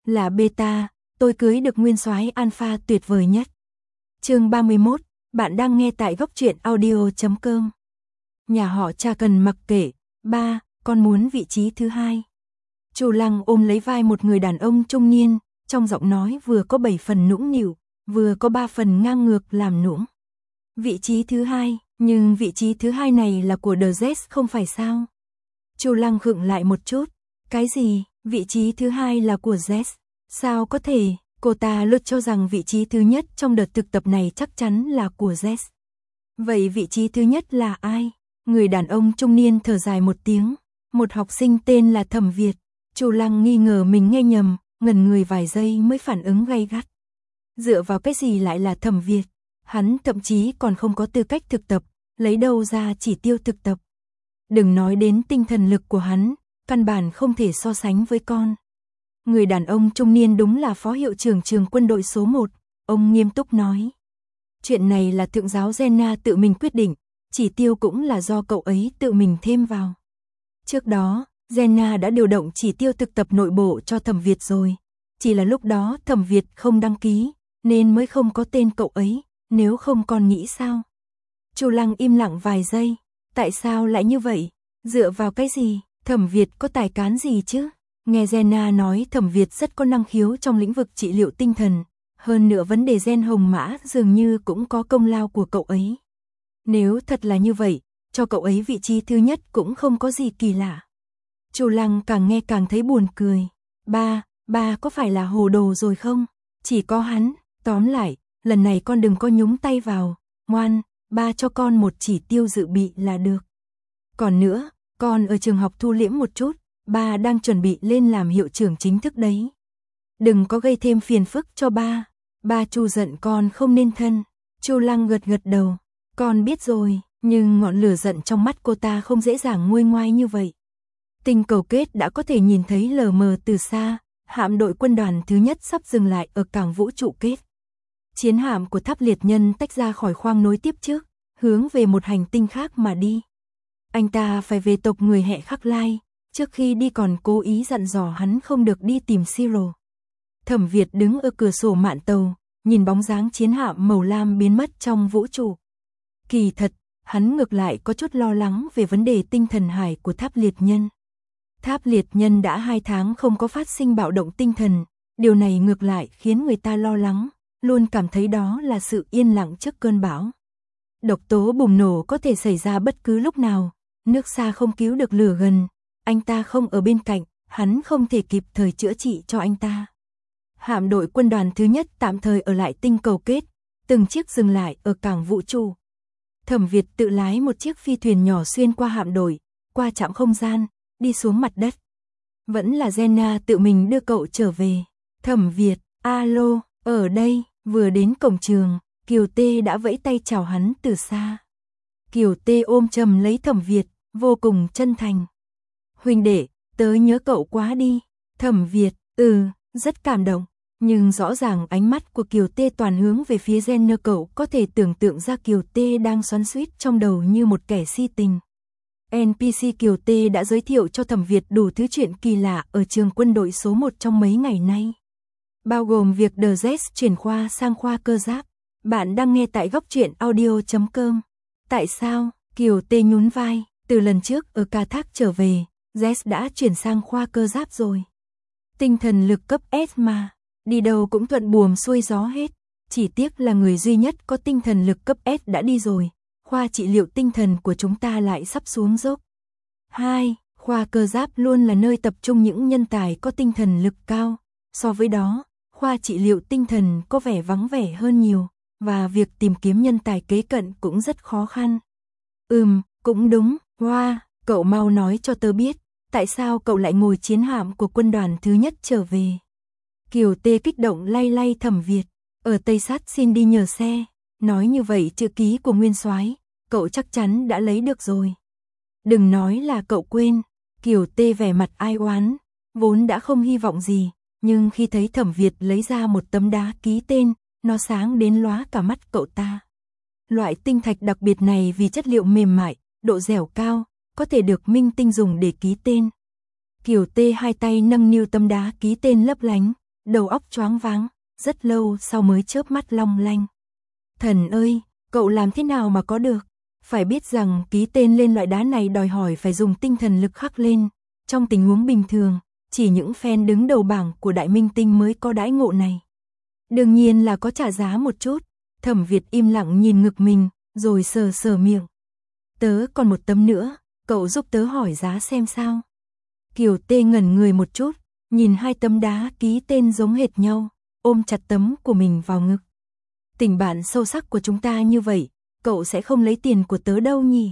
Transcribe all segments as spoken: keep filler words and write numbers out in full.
là beta, tôi cưới được nguyên soái alpha tuyệt vời nhất. Chương ba mươi mốt, bạn đang nghe tại góc truyện audio chấm com. Nhà họ Cha cần mặc kệ, ba, con muốn vị trí thứ hai. Chu Lăng ôm lấy vai một người đàn ông trung niên, trong giọng nói vừa có bảy phần nũng nịu, vừa có ba phần ngang ngược làm nũng. Vị trí thứ hai, nhưng vị trí thứ hai này là của The Z không phải sao? Chu Lăng khựng lại một chút, cái gì, vị trí thứ hai là của Z? Sao có thể, cô ta luôn cho rằng vị trí thứ nhất trong đợt thực tập này chắc chắn là của Z. Vậy vị trí thứ nhất là ai? Người đàn ông trung niên thở dài một tiếng, một học sinh tên là Thẩm Việt. Chu Lăng nghi ngờ mình nghe nhầm, ngẩn người vài giây mới phản ứng gay gắt. Dựa vào cái gì lại là Thẩm Việt? Hắn thậm chí còn không có tư cách thực tập, lấy đâu ra chỉ tiêu thực tập. Đừng nói đến tinh thần lực của hắn, căn bản không thể so sánh với con. Người đàn ông trung niên đúng là phó hiệu trưởng trường quân đội số một, ông nghiêm túc nói. Chuyện này là thượng giáo Jenna tự mình quyết định, chỉ tiêu cũng là do cậu ấy tự mình thêm vào. Trước đó, Jenna đã điều động chỉ tiêu thực tập nội bộ cho Thẩm Việt rồi, chỉ là lúc đó Thẩm Việt không đăng ký, nên mới không có tên cậu ấy, nếu không còn nghĩ sao? Chu Lăng im lặng vài giây, tại sao lại như vậy? Dựa vào cái gì? Thẩm Việt có tài cán gì chứ? Nghe Jenna nói Thẩm Việt rất có năng khiếu trong lĩnh vực trị liệu tinh thần, hơn nữa vấn đề gen hồng mã dường như cũng có công lao của cậu ấy. Nếu thật là như vậy, cho cậu ấy vị trí thứ nhất cũng không có gì kỳ lạ. Chu Lăng càng nghe càng thấy buồn cười. Ba, ba có phải là hồ đồ rồi không? Chỉ có hắn, tóm lại, lần này con đừng có nhúng tay vào, ngoan, ba cho con một chỉ tiêu dự bị là được. Còn nữa, con ở trường học thu liễm một chút, ba đang chuẩn bị lên làm hiệu trưởng chính thức đấy. Đừng có gây thêm phiền phức cho ba, ba Chu giận con không nên thân. Chu Lăng gật gật đầu, con biết rồi, nhưng ngọn lửa giận trong mắt cô ta không dễ dàng nguôi ngoai như vậy. Tinh cầu kết đã có thể nhìn thấy lờ mờ từ xa, hạm đội quân đoàn thứ nhất sắp dừng lại ở cảng vũ trụ kết. Chiến hạm của Tháp Liệt Nhân tách ra khỏi khoang nối tiếp trước, hướng về một hành tinh khác mà đi. Anh ta phải về tộc người hệ Khắc Lai, trước khi đi còn cố ý dặn dò hắn không được đi tìm Siro. Thẩm Việt đứng ở cửa sổ mạn tàu, nhìn bóng dáng chiến hạm màu lam biến mất trong vũ trụ. Kỳ thật, hắn ngược lại có chút lo lắng về vấn đề tinh thần hải của Tháp Liệt Nhân. Tháp Liệt Nhân đã hai tháng không có phát sinh bạo động tinh thần, điều này ngược lại khiến người ta lo lắng, luôn cảm thấy đó là sự yên lặng trước cơn bão. Độc tố bùng nổ có thể xảy ra bất cứ lúc nào, nước xa không cứu được lửa gần, anh ta không ở bên cạnh, hắn không thể kịp thời chữa trị cho anh ta. Hạm đội quân đoàn thứ nhất tạm thời ở lại tinh cầu kết, từng chiếc dừng lại ở cảng vũ trụ. Thẩm Việt tự lái một chiếc phi thuyền nhỏ xuyên qua hạm đội, qua trạm không gian, đi xuống mặt đất. Vẫn là Jenna tự mình đưa cậu trở về. Thẩm Việt, alo, ở đây, vừa đến cổng trường, Kiều Tê đã vẫy tay chào hắn từ xa. Kiều Tê ôm chầm lấy Thẩm Việt, vô cùng chân thành. Huynh đệ, tớ nhớ cậu quá đi. Thẩm Việt, ừ, rất cảm động. Nhưng rõ ràng ánh mắt của Kiều Tê toàn hướng về phía Jenna, cậu có thể tưởng tượng ra Kiều Tê đang xoắn xuýt trong đầu như một kẻ si tình. en pê xê Kiều Tê đã giới thiệu cho Thẩm Việt đủ thứ chuyện kỳ lạ ở trường quân đội số một trong mấy ngày nay. Bao gồm việc The Z chuyển khoa sang khoa cơ giáp. Bạn đang nghe tại góc truyện audio chấm com. Tại sao? Kiều Tê nhún vai, từ lần trước ở Ca Thác trở về, Z đã chuyển sang khoa cơ giáp rồi. Tinh thần lực cấp S mà, đi đâu cũng thuận buồm xuôi gió hết. Chỉ tiếc là người duy nhất có tinh thần lực cấp S đã đi rồi. Khoa trị liệu tinh thần của chúng ta lại sắp xuống dốc. Hai, khoa cơ giáp luôn là nơi tập trung những nhân tài có tinh thần lực cao. So với đó, khoa trị liệu tinh thần có vẻ vắng vẻ hơn nhiều, và việc tìm kiếm nhân tài kế cận cũng rất khó khăn. Ừm, cũng đúng, Hoa, cậu mau nói cho tớ biết, tại sao cậu lại ngồi chiến hạm của quân đoàn thứ nhất trở về. Kiều Tê kích động lay lay Thẩm Việt, ở Tây Sát xin đi nhờ xe. Nói như vậy chữ ký của nguyên soái, cậu chắc chắn đã lấy được rồi. Đừng nói là cậu quên. Kiều Tê vẻ mặt ai oán, vốn đã không hy vọng gì, nhưng khi thấy Thẩm Việt lấy ra một tấm đá ký tên, nó sáng đến lóa cả mắt cậu ta. Loại tinh thạch đặc biệt này vì chất liệu mềm mại, độ dẻo cao, có thể được minh tinh dùng để ký tên. Kiều Tê hai tay nâng niu tấm đá ký tên lấp lánh, đầu óc choáng váng, rất lâu sau mới chớp mắt long lanh. Thần ơi, cậu làm thế nào mà có được? Phải biết rằng ký tên lên loại đá này đòi hỏi phải dùng tinh thần lực khắc lên. Trong tình huống bình thường, chỉ những fan đứng đầu bảng của đại minh tinh mới có đãi ngộ này. Đương nhiên là có trả giá một chút. Thẩm Việt im lặng nhìn ngực mình, rồi sờ sờ miệng. Tớ còn một tấm nữa, cậu giúp tớ hỏi giá xem sao. Kiều Tê ngẩn người một chút, nhìn hai tấm đá ký tên giống hệt nhau, ôm chặt tấm của mình vào ngực. Tình bạn sâu sắc của chúng ta như vậy, cậu sẽ không lấy tiền của tớ đâu nhỉ?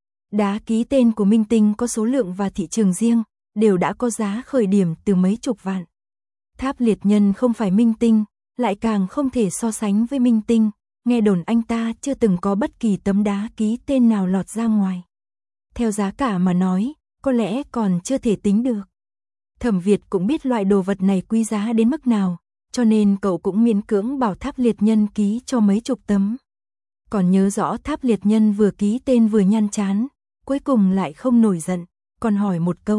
Đá ký tên của minh tinh có số lượng và thị trường riêng, đều đã có giá khởi điểm từ mấy chục vạn. Tháp Liệt Nhân không phải minh tinh, lại càng không thể so sánh với minh tinh, nghe đồn anh ta chưa từng có bất kỳ tấm đá ký tên nào lọt ra ngoài. Theo giá cả mà nói, có lẽ còn chưa thể tính được. Thẩm Việt cũng biết loại đồ vật này quý giá đến mức nào, cho nên cậu cũng miễn cưỡng bảo Tháp Liệt Nhân ký cho mấy chục tấm. Còn nhớ rõ Tháp Liệt Nhân vừa ký tên vừa nhăn chán, cuối cùng lại không nổi giận, còn hỏi một câu.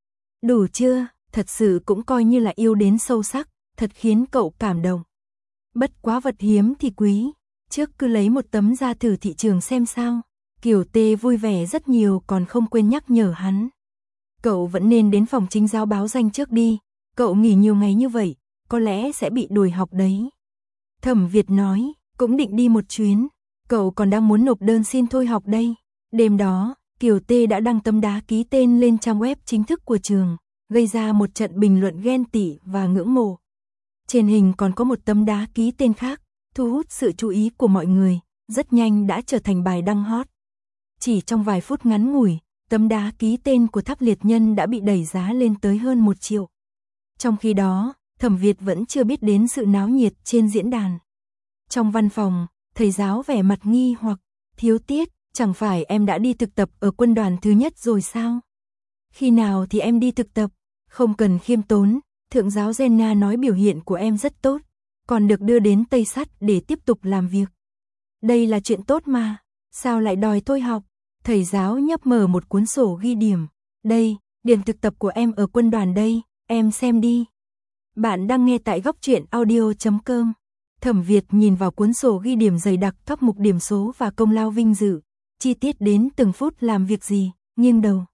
Đủ chưa, thật sự cũng coi như là yêu đến sâu sắc, thật khiến cậu cảm động. Bất quá vật hiếm thì quý, trước cứ lấy một tấm ra thử thị trường xem sao. Kiều Tê vui vẻ rất nhiều còn không quên nhắc nhở hắn. Cậu vẫn nên đến phòng chính giáo báo danh trước đi, cậu nghỉ nhiều ngày như vậy, có lẽ sẽ bị đuổi học đấy. Thẩm Việt nói, cũng định đi một chuyến, cậu còn đang muốn nộp đơn xin thôi học đây. Đêm đó, Kiều Tê đã đăng tấm đá ký tên lên trang web chính thức của trường, gây ra một trận bình luận ghen tị và ngưỡng mộ. Trên hình còn có một tấm đá ký tên khác, thu hút sự chú ý của mọi người, rất nhanh đã trở thành bài đăng hot. Chỉ trong vài phút ngắn ngủi, tấm đá ký tên của Tháp Liệt Nhân đã bị đẩy giá lên tới hơn một triệu. Trong khi đó, Thẩm Việt vẫn chưa biết đến sự náo nhiệt trên diễn đàn. Trong văn phòng, thầy giáo vẻ mặt nghi hoặc, Thiếu Tiết, chẳng phải em đã đi thực tập ở quân đoàn thứ nhất rồi sao? Khi nào thì em đi thực tập? Không cần khiêm tốn, thượng giáo Jenna nói biểu hiện của em rất tốt, còn được đưa đến Tây Sắt để tiếp tục làm việc. Đây là chuyện tốt mà, sao lại đòi thôi học? Thầy giáo nhấp mở một cuốn sổ ghi điểm. Đây, điểm thực tập của em ở quân đoàn đây, em xem đi. Bạn đang nghe tại góc truyện audio chấm com. Thẩm Việt nhìn vào cuốn sổ ghi điểm dày đặc các mục điểm số và công lao vinh dự, chi tiết đến từng phút làm việc gì, nghiêng đầu.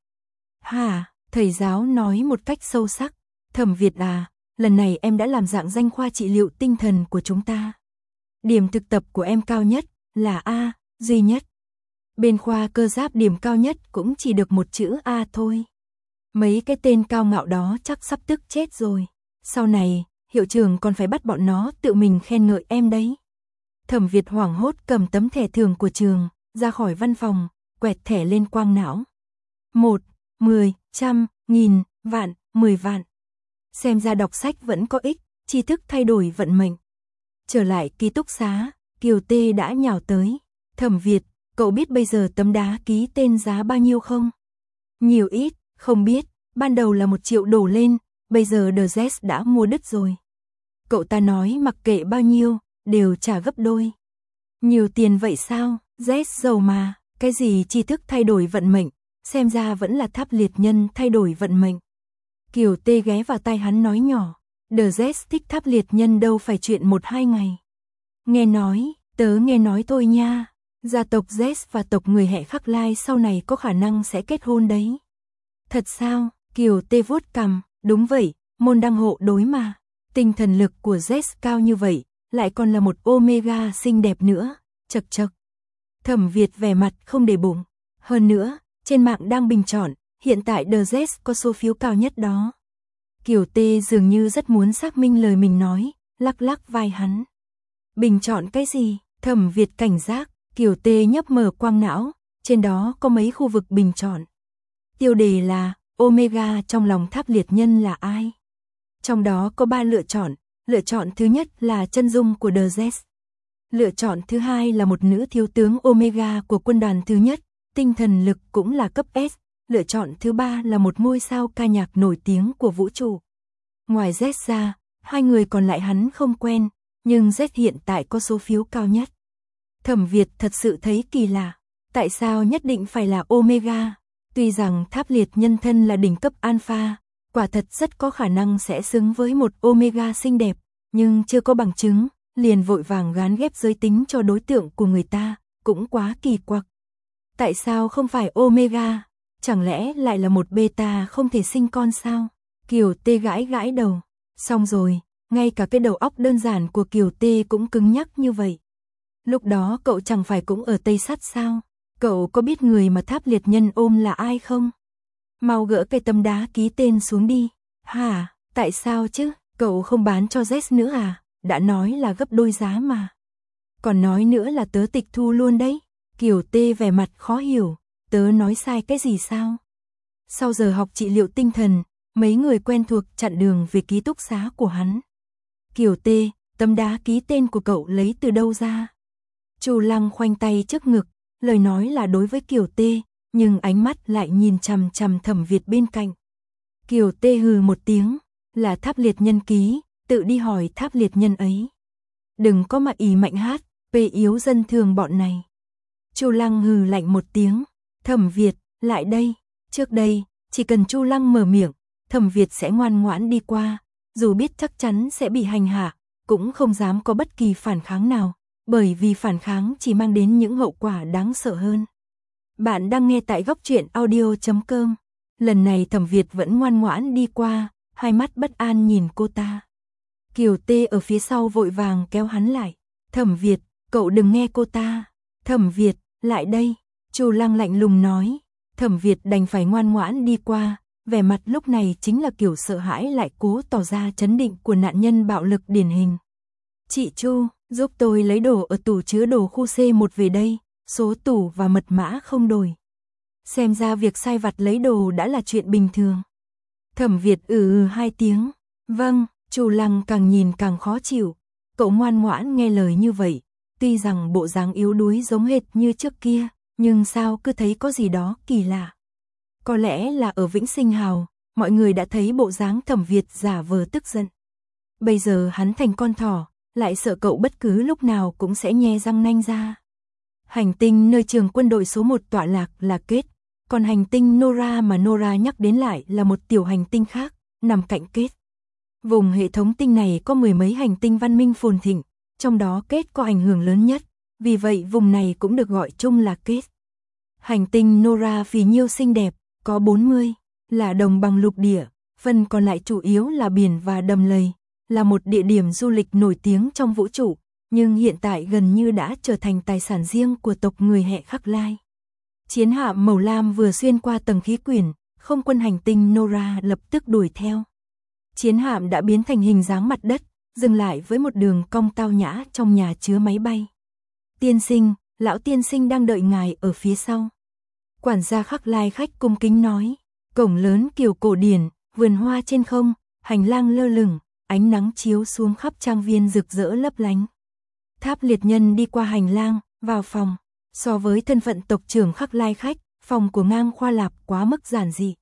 Hả, thầy giáo nói một cách sâu sắc. Thẩm Việt à, lần này em đã làm dạng danh khoa trị liệu tinh thần của chúng ta. Điểm thực tập của em cao nhất là A, duy nhất. Bên khoa cơ giáp điểm cao nhất cũng chỉ được một chữ A thôi. Mấy cái tên cao ngạo đó chắc sắp tức chết rồi. Sau này, hiệu trưởng còn phải bắt bọn nó tự mình khen ngợi em đấy. Thẩm Việt hoảng hốt cầm tấm thẻ thường của trường, ra khỏi văn phòng, quẹt thẻ lên quang não. Một, mười, trăm, nghìn, vạn, mười vạn. Xem ra đọc sách vẫn có ích, tri thức thay đổi vận mệnh. Trở lại ký túc xá, Kiều Tê đã nhào tới. Thẩm Việt, cậu biết bây giờ tấm đá ký tên giá bao nhiêu không? Nhiều ít, không biết, ban đầu là một triệu đổ lên, bây giờ The Z đã mua đứt rồi. Cậu ta nói mặc kệ bao nhiêu, đều trả gấp đôi. Nhiều tiền vậy sao? Z giàu mà, cái gì tri thức thay đổi vận mệnh, xem ra vẫn là Tháp Liệt Nhân thay đổi vận mệnh. Kiều Tê ghé vào tai hắn nói nhỏ, The Z thích Tháp Liệt Nhân đâu phải chuyện một hai ngày. Nghe nói, tớ nghe nói thôi nha, gia tộc Z và tộc người hệ Khắc Lai sau này có khả năng sẽ kết hôn đấy. Thật sao? Kiều Tê vuốt cằm, đúng vậy, môn đăng hộ đối mà. Tinh thần lực của Z cao như vậy, lại còn là một Omega xinh đẹp nữa, chật chật. Thẩm Việt vẻ mặt không để bụng. Hơn nữa, trên mạng đang bình chọn, hiện tại The Z có số phiếu cao nhất đó. Kiều Tê dường như rất muốn xác minh lời mình nói, lắc lắc vai hắn. Bình chọn cái gì? Thẩm Việt cảnh giác, Kiều Tê nhấp mở quang não, trên đó có mấy khu vực bình chọn. Tiêu đề là Omega trong lòng Tháp Liệt Nhân là ai? Trong đó có ba lựa chọn, lựa chọn thứ nhất là chân dung của The Z. Lựa chọn thứ hai là một nữ thiếu tướng Omega của quân đoàn thứ nhất, tinh thần lực cũng là cấp S. Lựa chọn thứ ba là một ngôi sao ca nhạc nổi tiếng của vũ trụ. Ngoài Z ra, hai người còn lại hắn không quen, nhưng Z hiện tại có số phiếu cao nhất. Thẩm Việt thật sự thấy kỳ lạ, tại sao nhất định phải là Omega? Tuy rằng Tháp Liệt Nhân thân là đỉnh cấp Alpha, quả thật rất có khả năng sẽ xứng với một Omega xinh đẹp, nhưng chưa có bằng chứng, liền vội vàng gán ghép giới tính cho đối tượng của người ta, cũng quá kỳ quặc. Tại sao không phải Omega? Chẳng lẽ lại là một beta không thể sinh con sao? Kiều Tê gãi gãi đầu. Xong rồi, ngay cả cái đầu óc đơn giản của Kiều Tê cũng cứng nhắc như vậy. Lúc đó cậu chẳng phải cũng ở Tây Sắt sao? Cậu có biết người mà Tháp Liệt Nhân ôm là ai không? Mau gỡ cây tấm đá ký tên xuống đi. Hả? Tại sao chứ? Cậu không bán cho Z nữa à? Đã nói là gấp đôi giá mà. Còn nói nữa là tớ tịch thu luôn đấy. Kiều Tê vẻ mặt khó hiểu. Tớ nói sai cái gì sao? Sau giờ học trị liệu tinh thần, mấy người quen thuộc chặn đường về ký túc xá của hắn. Kiều Tê, tấm đá ký tên của cậu lấy từ đâu ra? Chu Lăng khoanh tay trước ngực, lời nói là đối với Kiều Tê, nhưng ánh mắt lại nhìn chằm chằm Thẩm Việt bên cạnh. Kiều Tê hừ một tiếng, là Tháp Liệt Nhân ký, tự đi hỏi Tháp Liệt Nhân ấy. Đừng có mà ỷ mạnh hát, phê yếu dân thường bọn này. Chu Lăng hừ lạnh một tiếng, Thẩm Việt, lại đây. Trước đây, chỉ cần Chu Lăng mở miệng, Thẩm Việt sẽ ngoan ngoãn đi qua, dù biết chắc chắn sẽ bị hành hạ, cũng không dám có bất kỳ phản kháng nào, bởi vì phản kháng chỉ mang đến những hậu quả đáng sợ hơn. Bạn đang nghe tại góc truyện audio chấm com. Lần này Thẩm Việt vẫn ngoan ngoãn đi qua, hai mắt bất an nhìn cô ta. Kiều Tê ở phía sau vội vàng kéo hắn lại. Thẩm Việt, cậu đừng nghe cô ta. Thẩm Việt, lại đây. Chu Lăng lạnh lùng nói. Thẩm Việt đành phải ngoan ngoãn đi qua, vẻ mặt lúc này chính là kiểu sợ hãi lại cố tỏ ra trấn định của nạn nhân bạo lực điển hình. Chị Chu, giúp tôi lấy đồ ở tủ chứa đồ khu C một về đây, số tủ và mật mã không đổi. Xem ra việc sai vặt lấy đồ đã là chuyện bình thường. Thẩm Việt ừ ừ hai tiếng. Vâng, Chu Lăng càng nhìn càng khó chịu. Cậu ngoan ngoãn nghe lời như vậy, tuy rằng bộ dáng yếu đuối giống hệt như trước kia, nhưng sao cứ thấy có gì đó kỳ lạ. Có lẽ là ở Vĩnh Sinh Hào, mọi người đã thấy bộ dáng Thẩm Việt giả vờ tức giận. Bây giờ hắn thành con thỏ, lại sợ cậu bất cứ lúc nào cũng sẽ nhe răng nanh ra. Hành tinh nơi trường quân đội số một tọa lạc là Kết, còn hành tinh Nora mà Nora nhắc đến lại là một tiểu hành tinh khác, nằm cạnh Kết. Vùng hệ thống tinh này có mười mấy hành tinh văn minh phồn thịnh, trong đó Kết có ảnh hưởng lớn nhất, vì vậy vùng này cũng được gọi chung là Kết. Hành tinh Nora phì nhiêu xinh đẹp, có bốn mươi, là đồng bằng lục địa, phần còn lại chủ yếu là biển và đầm lầy, là một địa điểm du lịch nổi tiếng trong vũ trụ, nhưng hiện tại gần như đã trở thành tài sản riêng của tộc người Hệ Khắc Lai. Chiến hạm màu lam vừa xuyên qua tầng khí quyển, không quân hành tinh Nora lập tức đuổi theo. Chiến hạm đã biến thành hình dáng mặt đất, dừng lại với một đường cong tao nhã trong nhà chứa máy bay. Tiên sinh, lão tiên sinh đang đợi ngài ở phía sau. Quản gia Khắc Lai khách cung kính nói, cổng lớn kiểu cổ điển, vườn hoa trên không, hành lang lơ lửng, ánh nắng chiếu xuống khắp trang viên rực rỡ lấp lánh. Tháp Liệt Nhân đi qua hành lang, vào phòng. So với thân phận tộc trưởng Khắc Lai khách, phòng của Ngang Khoa Lạp quá mức giản dị.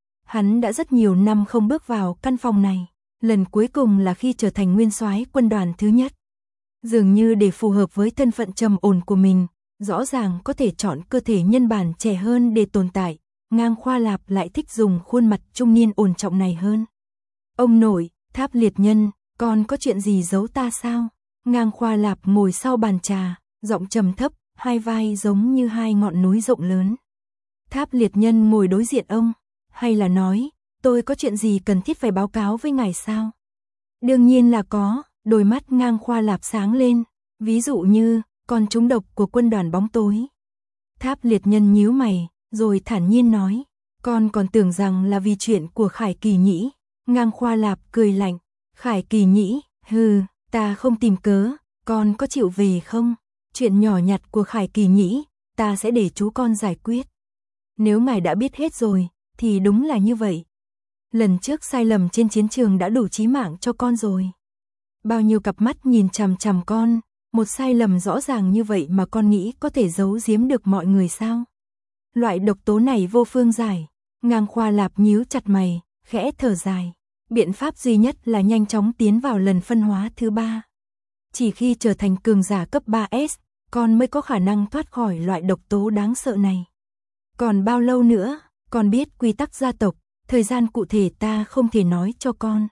Hắn đã rất nhiều năm không bước vào căn phòng này, lần cuối cùng là khi trở thành nguyên soái quân đoàn thứ nhất. Dường như để phù hợp với thân phận trầm ổn của mình, rõ ràng có thể chọn cơ thể nhân bản trẻ hơn để tồn tại, Ngang Khoa Lạp lại thích dùng khuôn mặt trung niên ổn trọng này hơn. Ông nội, Tháp Liệt Nhân, con có chuyện gì giấu ta sao? Ngang Khoa Lạp ngồi sau bàn trà, giọng trầm thấp, hai vai giống như hai ngọn núi rộng lớn. Tháp Liệt Nhân ngồi đối diện ông, hay là nói, tôi có chuyện gì cần thiết phải báo cáo với ngài sao? Đương nhiên là có, đôi mắt Ngang Khoa Lạp sáng lên, ví dụ như, con trúng độc của quân đoàn bóng tối. Tháp Liệt Nhân nhíu mày, rồi thản nhiên nói, con còn tưởng rằng là vì chuyện của Khải Kỳ Nhĩ. Ngang Khoa Lạp cười lạnh, Khải Kỳ Nhĩ, hừ, ta không tìm cớ, con có chịu về không? Chuyện nhỏ nhặt của Khải Kỳ Nhĩ, ta sẽ để chú con giải quyết. Nếu ngài đã biết hết rồi, thì đúng là như vậy. Lần trước sai lầm trên chiến trường đã đủ chí mạng cho con rồi. Bao nhiêu cặp mắt nhìn chằm chằm con, một sai lầm rõ ràng như vậy mà con nghĩ có thể giấu giếm được mọi người sao? Loại độc tố này vô phương giải. Ngang Khoa Lạp nhíu chặt mày, khẽ thở dài. Biện pháp duy nhất là nhanh chóng tiến vào lần phân hóa thứ ba. Chỉ khi trở thành cường giả cấp ba S, con mới có khả năng thoát khỏi loại độc tố đáng sợ này. Còn bao lâu nữa, con biết quy tắc gia tộc, thời gian cụ thể ta không thể nói cho con.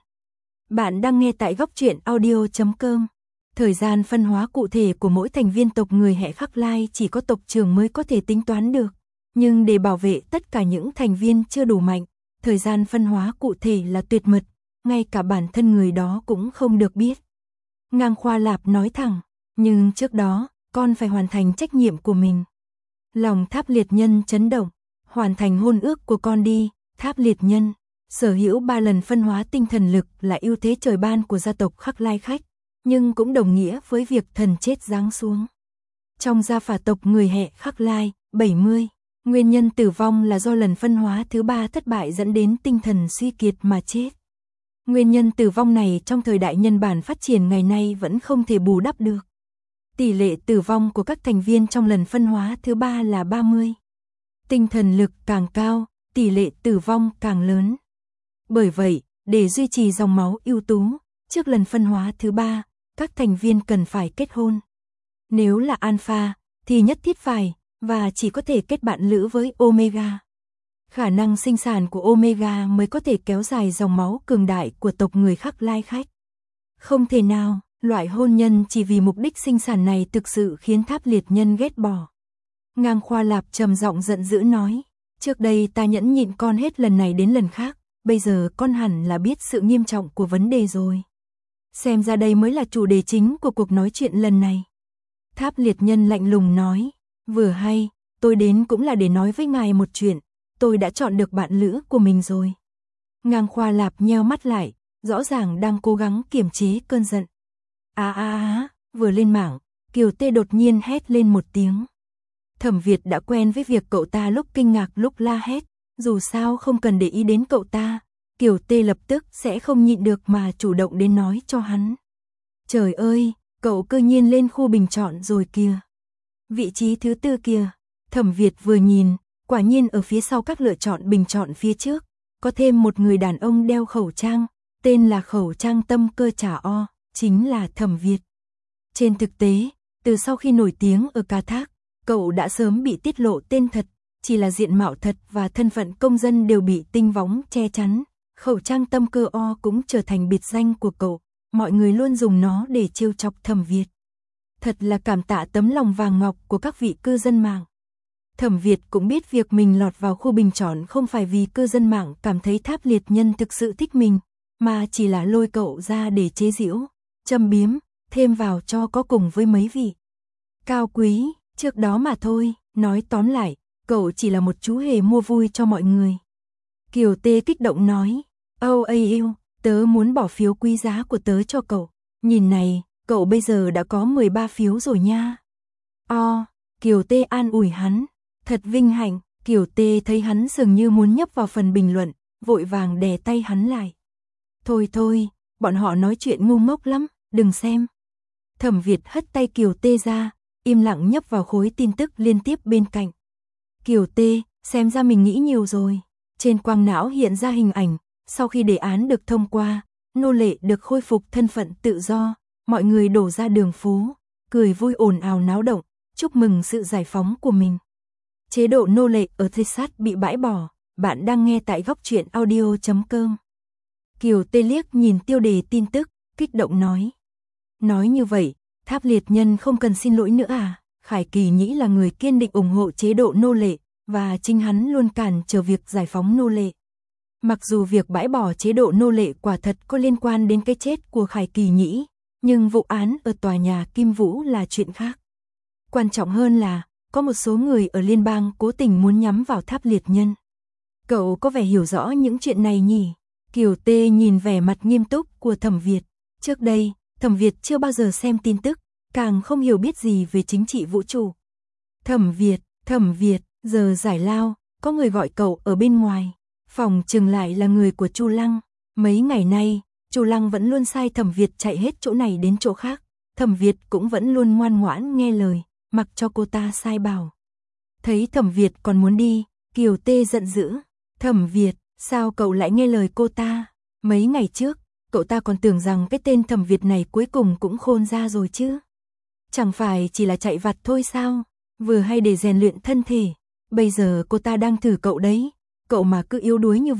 Bạn đang nghe tại góc truyện audio chấm com. Thời gian phân hóa cụ thể của mỗi thành viên tộc người hệ Khắc Lai chỉ có tộc trưởng mới có thể tính toán được. Nhưng để bảo vệ tất cả những thành viên chưa đủ mạnh, thời gian phân hóa cụ thể là tuyệt mật, ngay cả bản thân người đó cũng không được biết. Ngang Khoa Lạp nói thẳng, nhưng trước đó, con phải hoàn thành trách nhiệm của mình. Lòng Tháp Liệt Nhân chấn động, hoàn thành hôn ước của con đi. Tháp Liệt Nhân, sở hữu ba lần phân hóa tinh thần lực là ưu thế trời ban của gia tộc Khắc Lai khách, nhưng cũng đồng nghĩa với việc thần chết giáng xuống. Trong gia phả tộc người hệ Khắc Lai, bảy mươi, nguyên nhân tử vong là do lần phân hóa thứ ba thất bại dẫn đến tinh thần suy kiệt mà chết. Nguyên nhân tử vong này trong thời đại nhân bản phát triển ngày nay vẫn không thể bù đắp được. Tỷ lệ tử vong của các thành viên trong lần phân hóa thứ ba là ba mươi. Tinh thần lực càng cao, tỷ lệ tử vong càng lớn. Bởi vậy, để duy trì dòng máu ưu tú, trước lần phân hóa thứ ba, các thành viên cần phải kết hôn. Nếu là Alpha, thì nhất thiết phải, và chỉ có thể kết bạn lữ với Omega. Khả năng sinh sản của Omega mới có thể kéo dài dòng máu cường đại của tộc người Khắc Lai khách. Không thể nào, loại hôn nhân chỉ vì mục đích sinh sản này thực sự khiến Tháp Liệt Nhân ghét bỏ. Ngang Khoa Lạp trầm giọng giận dữ nói, trước đây ta nhẫn nhịn con hết lần này đến lần khác, bây giờ con hẳn là biết sự nghiêm trọng của vấn đề rồi. Xem ra đây mới là chủ đề chính của cuộc nói chuyện lần này. Tháp Liệt Nhân lạnh lùng nói, vừa hay, tôi đến cũng là để nói với ngài một chuyện, tôi đã chọn được bạn lữ của mình rồi. Ngang Khoa Lạp nheo mắt lại, rõ ràng đang cố gắng kiềm chế cơn giận. Á á á, vừa lên mảng, Kiều Tê đột nhiên hét lên một tiếng. Thẩm Việt đã quen với việc cậu ta lúc kinh ngạc lúc la hét, dù sao không cần để ý đến cậu ta, Kiều Tê lập tức sẽ không nhịn được mà chủ động đến nói cho hắn. Trời ơi, cậu cơ nhiên lên khu bình chọn rồi kìa. Vị trí thứ tư kìa, Thẩm Việt vừa nhìn, quả nhiên ở phía sau các lựa chọn bình chọn phía trước, có thêm một người đàn ông đeo khẩu trang, tên là khẩu trang tâm cơ trà o, chính là Thẩm Việt. Trên thực tế, từ sau khi nổi tiếng ở Ca Thác, cậu đã sớm bị tiết lộ tên thật, chỉ là diện mạo thật và thân phận công dân đều bị tinh võng che chắn. Khẩu trang tâm cơ o cũng trở thành biệt danh của cậu, mọi người luôn dùng nó để trêu chọc Thẩm Việt. Thật là cảm tạ tấm lòng vàng ngọc của các vị cư dân mạng. Thẩm Việt cũng biết việc mình lọt vào khu bình chọn không phải vì cư dân mạng cảm thấy Tháp Liệt Nhân thực sự thích mình, mà chỉ là lôi cậu ra để chế giễu, châm biếm, thêm vào cho có cùng với mấy vị cao quý trước đó mà thôi. Nói tóm lại, cậu chỉ là một chú hề mua vui cho mọi người. Kiều Tê kích động nói, âu ây yêu, tớ muốn bỏ phiếu quý giá của tớ cho cậu. Nhìn này, cậu bây giờ đã có mười ba phiếu rồi nha. O, Kiều Tê an ủi hắn, thật vinh hạnh. Kiều Tê thấy hắn dường như muốn nhấp vào phần bình luận, vội vàng đè tay hắn lại. Thôi thôi, bọn họ nói chuyện ngu ngốc lắm, đừng xem. Thẩm Việt hất tay Kiều Tê ra, im lặng nhấp vào khối tin tức liên tiếp bên cạnh. Kiều Tê, xem ra mình nghĩ nhiều rồi. Trên quang não hiện ra hình ảnh, sau khi đề án được thông qua, nô lệ được khôi phục thân phận tự do, mọi người đổ ra đường phố, cười vui ồn ào náo động, chúc mừng sự giải phóng của mình. Chế độ nô lệ ở Texas bị bãi bỏ, bạn đang nghe tại góc truyện audio chấm com. Kiều Tê liếc nhìn tiêu đề tin tức, kích động nói. Nói như vậy, Tháp Liệt Nhân không cần xin lỗi nữa à? Khải Kỳ Nhĩ là người kiên định ủng hộ chế độ nô lệ, và chính hắn luôn cản trở việc giải phóng nô lệ. Mặc dù việc bãi bỏ chế độ nô lệ quả thật có liên quan đến cái chết của Khải Kỳ Nhĩ, nhưng vụ án ở tòa nhà Kim Vũ là chuyện khác. Quan trọng hơn là, có một số người ở liên bang cố tình muốn nhắm vào Tháp Liệt Nhân. Cậu có vẻ hiểu rõ những chuyện này nhỉ? Kiều Tê nhìn vẻ mặt nghiêm túc của Thẩm Việt. Trước đây, Thẩm Việt chưa bao giờ xem tin tức, càng không hiểu biết gì về chính trị vũ trụ. Thẩm Việt, Thẩm Việt, giờ giải lao, có người gọi cậu ở bên ngoài. Phòng chừng lại là người của Chu Lăng. Mấy ngày nay, Chu Lăng vẫn luôn sai Thẩm Việt chạy hết chỗ này đến chỗ khác. Thẩm Việt cũng vẫn luôn ngoan ngoãn nghe lời, mặc cho cô ta sai bảo. Thấy Thẩm Việt còn muốn đi, Kiều Tê giận dữ. Thẩm Việt, sao cậu lại nghe lời cô ta? Mấy ngày trước, cậu ta còn tưởng rằng cái tên Thẩm Việt này cuối cùng cũng khôn ra rồi chứ. Chẳng phải chỉ là chạy vặt thôi sao? Vừa hay để rèn luyện thân thể. Bây giờ cô ta đang thử cậu đấy. Cậu mà cứ yếu đuối như vậy,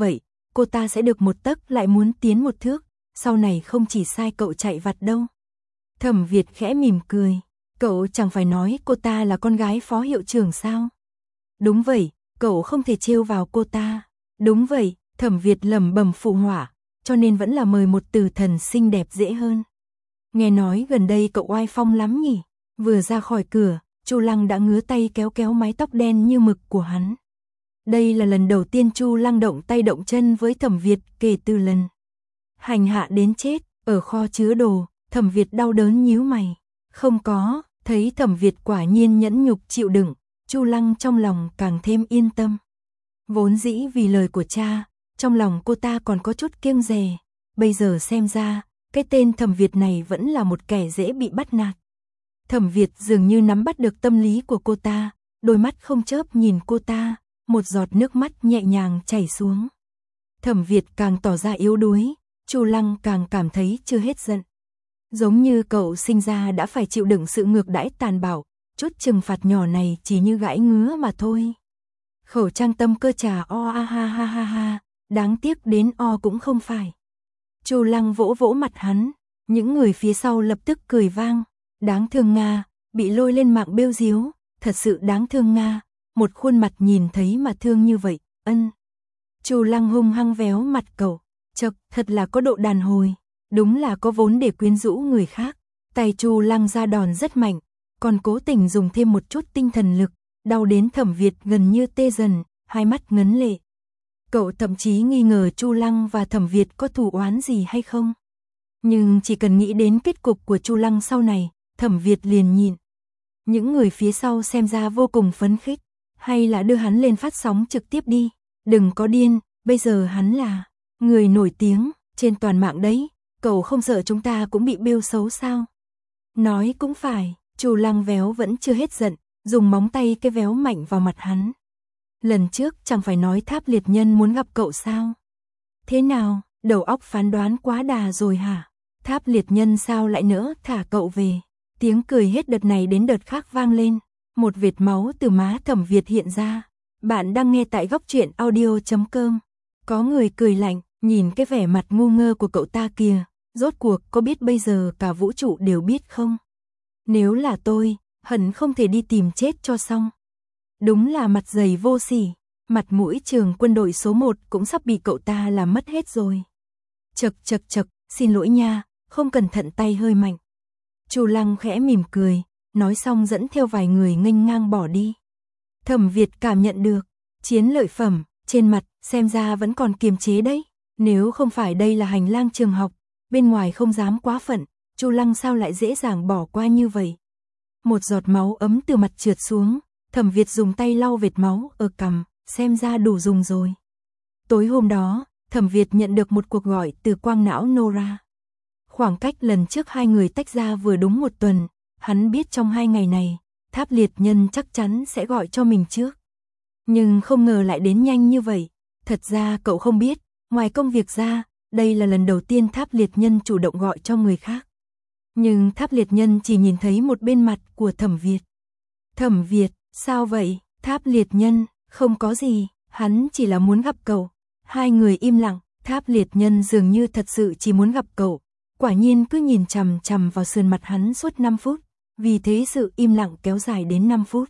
cô ta sẽ được một tấc lại muốn tiến một thước, sau này không chỉ sai cậu chạy vặt đâu. Thẩm Việt khẽ mỉm cười, cậu chẳng phải nói cô ta là con gái phó hiệu trưởng sao? Đúng vậy, cậu không thể trêu vào cô ta. Đúng vậy, Thẩm Việt lẩm bẩm phụ họa, cho nên vẫn là mời một tử thần xinh đẹp dễ hơn. Nghe nói gần đây cậu oai phong lắm nhỉ? Vừa ra khỏi cửa, Chu Lăng đã ngứa tay kéo kéo mái tóc đen như mực của hắn. Đây là lần đầu tiên Chu Lăng động tay động chân với Thẩm Việt kể từ lần hành hạ đến chết ở kho chứa đồ. Thẩm Việt đau đớn nhíu mày. Không có, thấy Thẩm Việt quả nhiên nhẫn nhục chịu đựng, Chu Lăng trong lòng càng thêm yên tâm. Vốn dĩ vì lời của cha, trong lòng cô ta còn có chút kiêng dè, bây giờ xem ra, cái tên Thẩm Việt này vẫn là một kẻ dễ bị bắt nạt. Thẩm Việt dường như nắm bắt được tâm lý của cô ta, đôi mắt không chớp nhìn cô ta, một giọt nước mắt nhẹ nhàng chảy xuống. Thẩm Việt càng tỏ ra yếu đuối, Chu Lăng càng cảm thấy chưa hết giận. Giống như cậu sinh ra đã phải chịu đựng sự ngược đãi tàn bạo, chút trừng phạt nhỏ này chỉ như gãi ngứa mà thôi. Khẩu trang tâm cơ trà o a ha ha ha ha, đáng tiếc đến o cũng không phải. Chu Lăng vỗ vỗ mặt hắn, những người phía sau lập tức cười vang. Đáng thương Nga, bị lôi lên mạng bêu diếu, thật sự đáng thương Nga, một khuôn mặt nhìn thấy mà thương như vậy, ân. Chu Lăng hung hăng véo mặt cậu, chậc, thật là có độ đàn hồi, đúng là có vốn để quyến rũ người khác. Tay Chu Lăng ra đòn rất mạnh, còn cố tình dùng thêm một chút tinh thần lực, đau đến Thẩm Việt gần như tê dần, hai mắt ngấn lệ. Cậu thậm chí nghi ngờ Chu Lăng và Thẩm Việt có thù oán gì hay không. Nhưng chỉ cần nghĩ đến kết cục của Chu Lăng sau này, Thẩm Việt liền nhịn. Những người phía sau xem ra vô cùng phấn khích, hay là đưa hắn lên phát sóng trực tiếp đi. Đừng có điên, bây giờ hắn là người nổi tiếng trên toàn mạng đấy, cậu không sợ chúng ta cũng bị bêu xấu sao? Nói cũng phải, Chu Lăng véo vẫn chưa hết giận, dùng móng tay cái véo mạnh vào mặt hắn. Lần trước chẳng phải nói Tháp Liệt Nhân muốn gặp cậu sao? Thế nào, đầu óc phán đoán quá đà rồi hả? Tháp Liệt Nhân sao lại nỡ thả cậu về? Tiếng cười hết đợt này đến đợt khác vang lên, một vệt máu từ má Thẩm Việt hiện ra. Bạn đang nghe tại góc truyện audio chấm com. Có người cười lạnh, nhìn cái vẻ mặt ngu ngơ của cậu ta kìa, rốt cuộc có biết bây giờ cả vũ trụ đều biết không? Nếu là tôi, hẳn không thể đi tìm chết cho xong. Đúng là mặt dày vô sỉ, mặt mũi trường quân đội số một cũng sắp bị cậu ta làm mất hết rồi. Chậc chậc chậc, xin lỗi nha, không cẩn thận tay hơi mạnh. Chu Lăng khẽ mỉm cười, nói xong dẫn theo vài người nghênh ngang bỏ đi. Thẩm Việt cảm nhận được, chiến lợi phẩm, trên mặt, xem ra vẫn còn kiềm chế đấy. Nếu không phải đây là hành lang trường học, bên ngoài không dám quá phận, Chu Lăng sao lại dễ dàng bỏ qua như vậy. Một giọt máu ấm từ mặt trượt xuống, Thẩm Việt dùng tay lau vệt máu ở cằm, xem ra đủ dùng rồi. Tối hôm đó, Thẩm Việt nhận được một cuộc gọi từ quang não Nora. Khoảng cách lần trước hai người tách ra vừa đúng một tuần, hắn biết trong hai ngày này, Tháp Liệt Nhân chắc chắn sẽ gọi cho mình trước. Nhưng không ngờ lại đến nhanh như vậy. Thật ra cậu không biết, ngoài công việc ra, đây là lần đầu tiên Tháp Liệt Nhân chủ động gọi cho người khác. Nhưng Tháp Liệt Nhân chỉ nhìn thấy một bên mặt của Thẩm Việt. Thẩm Việt, sao vậy? Tháp Liệt Nhân, không có gì, hắn chỉ là muốn gặp cậu. Hai người im lặng, Tháp Liệt Nhân dường như thật sự chỉ muốn gặp cậu. Quả nhiên cứ nhìn chằm chằm vào sườn mặt hắn suốt năm phút, vì thế sự im lặng kéo dài đến năm phút.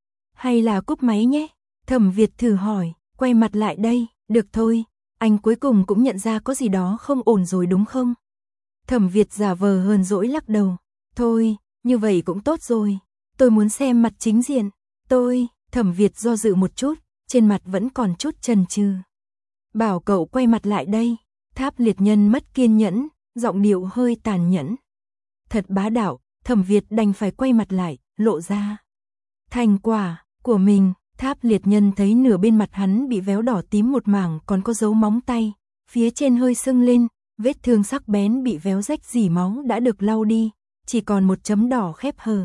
Hay là cúp máy nhé? Thẩm Việt thử hỏi, quay mặt lại đây, được thôi, anh cuối cùng cũng nhận ra có gì đó không ổn rồi đúng không? Thẩm Việt giả vờ hờn dỗi lắc đầu, thôi, như vậy cũng tốt rồi, tôi muốn xem mặt chính diện, tôi, Thẩm Việt do dự một chút, trên mặt vẫn còn chút chần chừ. Bảo cậu quay mặt lại đây, Tháp Liệt Nhân mất kiên nhẫn, giọng điệu hơi tàn nhẫn. Thật bá đạo, Thẩm Việt đành phải quay mặt lại, lộ ra thành quả của mình. Tháp Liệt Nhân thấy nửa bên mặt hắn bị véo đỏ tím một mảng còn có dấu móng tay, phía trên hơi sưng lên, vết thương sắc bén bị véo rách rỉ máu đã được lau đi, chỉ còn một chấm đỏ khép hờ.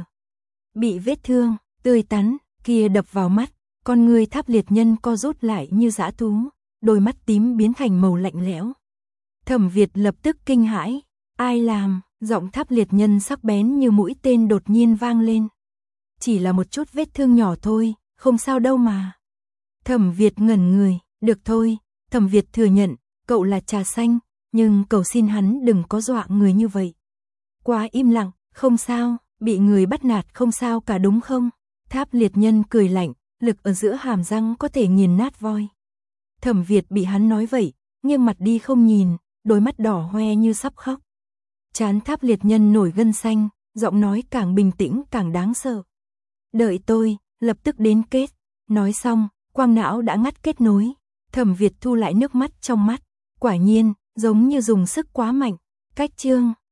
Bị vết thương tươi tắn kia đập vào mắt, con người Tháp Liệt Nhân co rút lại như dã thú, đôi mắt tím biến thành màu lạnh lẽo. Thẩm Việt lập tức kinh hãi, ai làm? Giọng Tháp Liệt Nhân sắc bén như mũi tên đột nhiên vang lên. Chỉ là một chút vết thương nhỏ thôi, không sao đâu mà. Thẩm Việt ngẩn người, được thôi, Thẩm Việt thừa nhận, cậu là trà xanh, nhưng cầu xin hắn đừng có dọa người như vậy. Quá im lặng, không sao, bị người bắt nạt không sao cả đúng không? Tháp liệt nhân cười lạnh, lực ở giữa hàm răng có thể nghiền nát voi. Thẩm Việt bị hắn nói vậy, nghiêng mặt đi không nhìn, đôi mắt đỏ hoe như sắp khóc. Trán Tháp liệt nhân nổi gân xanh, giọng nói càng bình tĩnh càng đáng sợ. Đợi tôi, lập tức đến kết. Nói xong, quang não đã ngắt kết nối. Thẩm Việt thu lại nước mắt trong mắt. Quả nhiên, giống như dùng sức quá mạnh. Cách chương